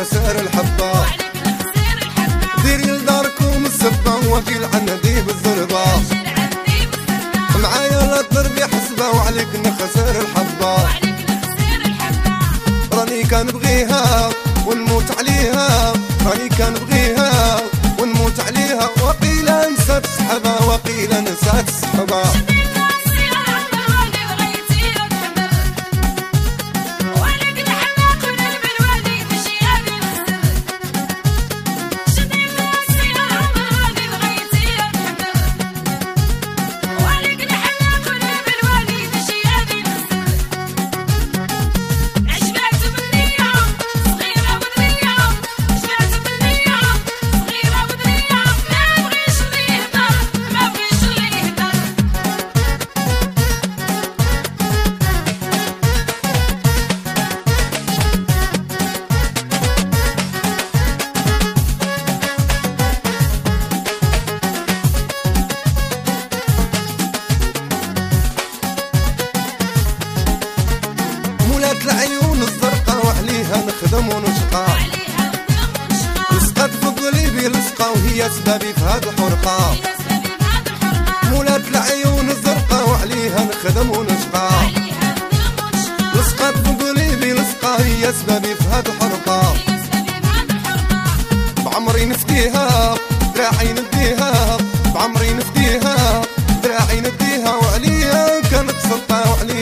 خسر الحبة ديري لداركم السبة وكيل عندي بالضربة معايا لا تضربي حسبة وعليك نخسر الحبة راني كنبغيها ونموت عليها راني كنبغيها ونموت عليها وقيلا نسات السحبة وقيلا نسات السحبة العيون الزرقاء وعليها نخدم ونشقى لصقات في قلبي لصقة وهي سبابي في هاد الحرقة مولات العيون الزرقاء وعليها نخدم ونشقى لصقات في قلبي لصقة هي سبابي في هاد الحرقة بعمري نفديها دراعي نديها بعمري نفديها دراعي نديها وعليها كانت سلطة وعليها